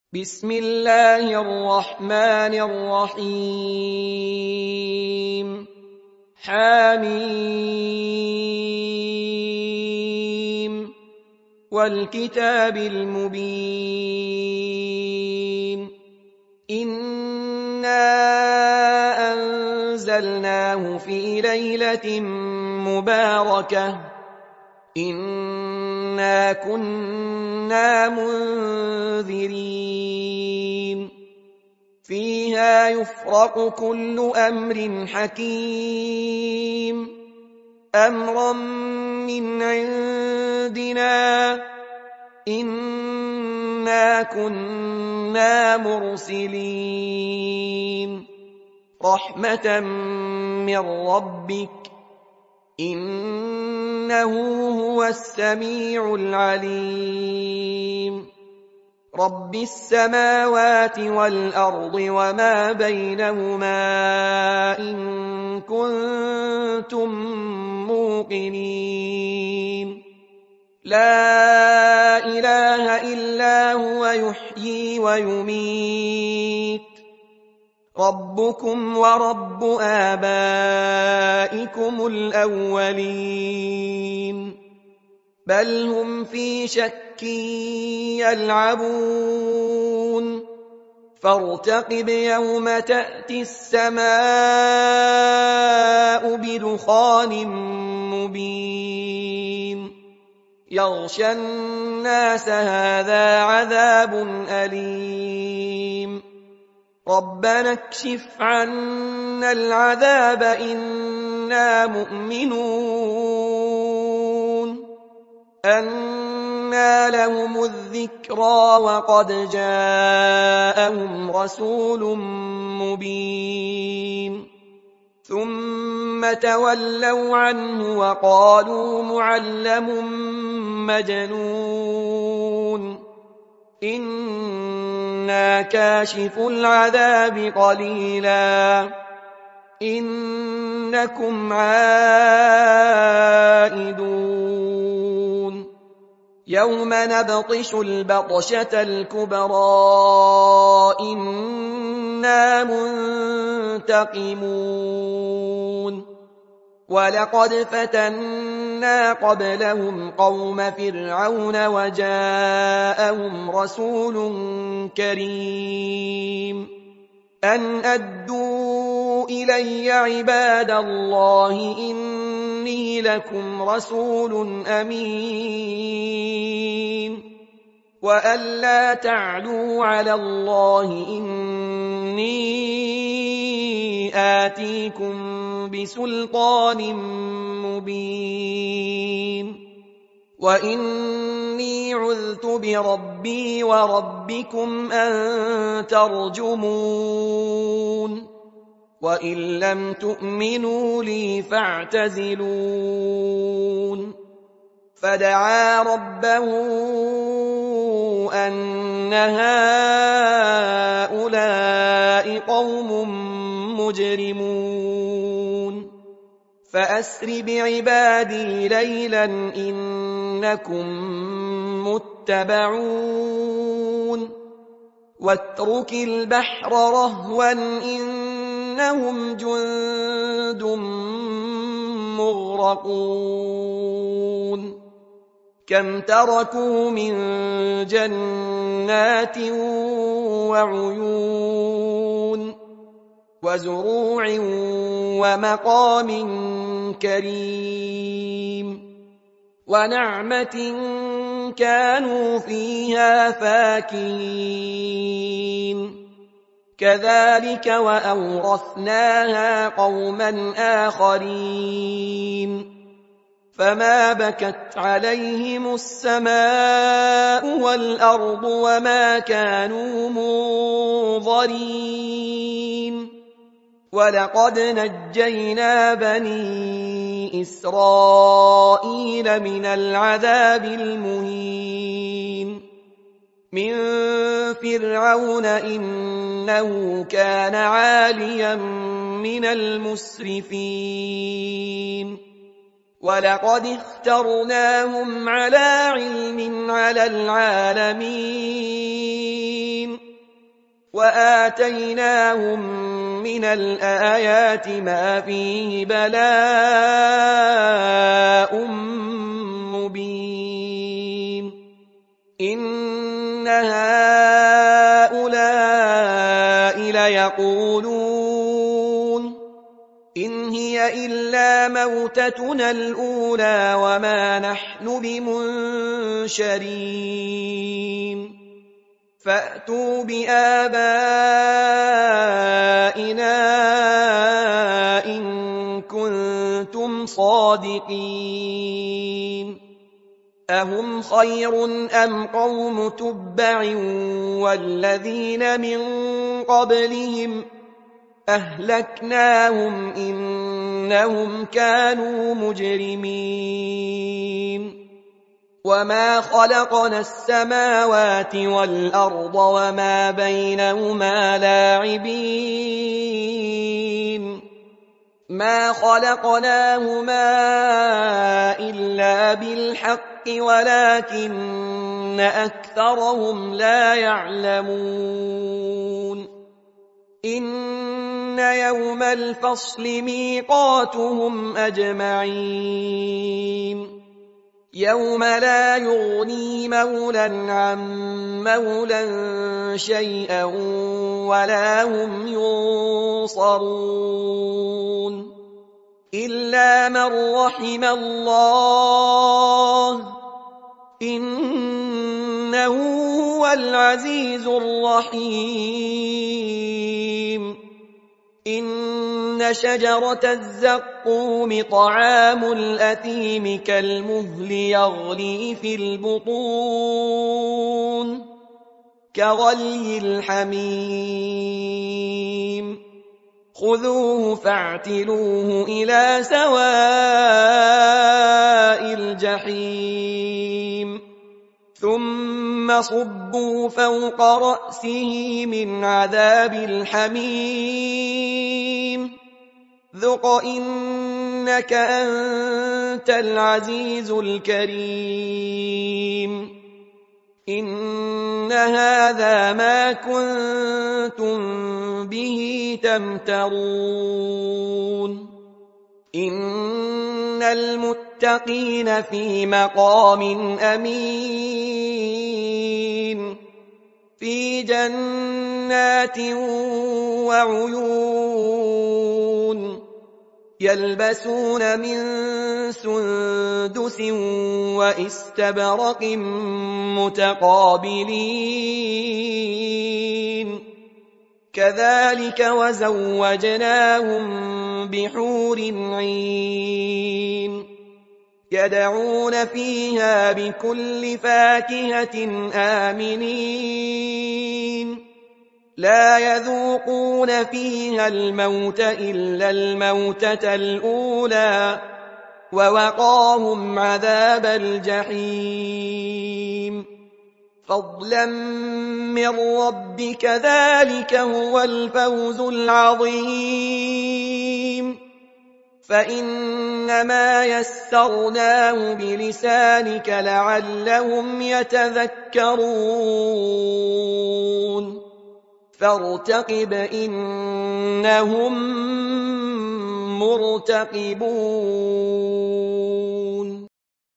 بسم الله الرحمن الرحيم حميم والكتاب المبين إنا أنزلناه في ليلة مباركة إنا كنا منذرين فيها يفرق كل أمر حكيم أمرا من عندنا إنا كنا مرسلين رحمة من ربك إنه هو السميع العليم رب السماوات والأرض وما بينهما إن كنتم موقنين لا إله إلا هو يحيي ويميت ربكم ورب آبائكم الأولين بل هم في شك يلعبون فارتقب يوم تأتي السماء بدخان مبين يغشى الناس هذا عذاب أليم ربنا اكشف عنا العذاب إنا مؤمنون أنى لهم الذكرى وقد جاءهم رسول مبين ثم تولوا عنه وقالوا معلم مجنون إنا كاشف العذاب قليلا إنكم عائدون يوم نبطش البطشة الكبرى إنا منتقمون ولقد فتنا قبلهم قوم فرعون وجاءهم رسول كريم أن أدوا إلي عباد الله إني لكم رسول أمين وأن لا تعلوا على الله إني آتيكم بسلطان مبين وإني عذت بربي وربكم أن ترجمون وإن لم تؤمنوا لي فاعتزلون فدعا ربه أن هؤلاء قوم مجرمون فأسر بعبادي ليلا إنكم متبعون واترك البحر رهوا إنهم جند مغرقون كم تركوا من جنات وعيون وزروع ومقام كريم ونعمة كانوا فيها فاكهين كذلك وأورثناها قوما آخرين فما بكت عليهم السماء والأرض وما كانوا منظرين ولقد نجينا بني إسرائيل من العذاب المهين من فرعون إنه كان عاليا من المسرفين ولقد اخترناهم على علم على العالمين وآتيناهم من الآيات ما فيه بلاء مبين إن هؤلاء ليقولون إن هي إلا موتتنا الأولى وما نحن بمنشرين فأتوا بآبائنا إن كنتم صادقين أهم خير أم قوم تبع والذين من قبلهم أهلكناهم إنهم كانوا مجرمين وما خلقنا السماوات والأرض وما بينهما لاعبين ما خلقناهما إلا بالحق ولكن أكثرهم لا يعلمون إن يوم الفصل ميقاتهم أجمعين يوم لا يغني مولى عن مولى شيئا ولا هم ينصرون إلا من رحم الله إنه هو العزيز الرحيم إن شجرة الزقوم طعام الأثيم كالمهل يغلي في البطون كغلي الحميم خذوه فاعتلوه إلى سواء الجحيم ثم صبوا فوق رأسه من عذاب الحميم ذق إنك أنت العزيز الكريم إن هذا ما كنتم به تمترون إن المتقين في مقام أمين في جنات وعيون يلبسون من سندس وإستبرق متقابلين كذلك وزوجناهم بحور عين يدعون فيها بكل فاكهة آمنين لا يذوقون فيها الموت إلا الموتة الأولى ووقاهم عذاب الجحيم فضلا من ربك ذلك هو الفوز العظيم فإنما يسرناه بلسانك لعلهم يتذكرون فارتقب إنهم مرتقبون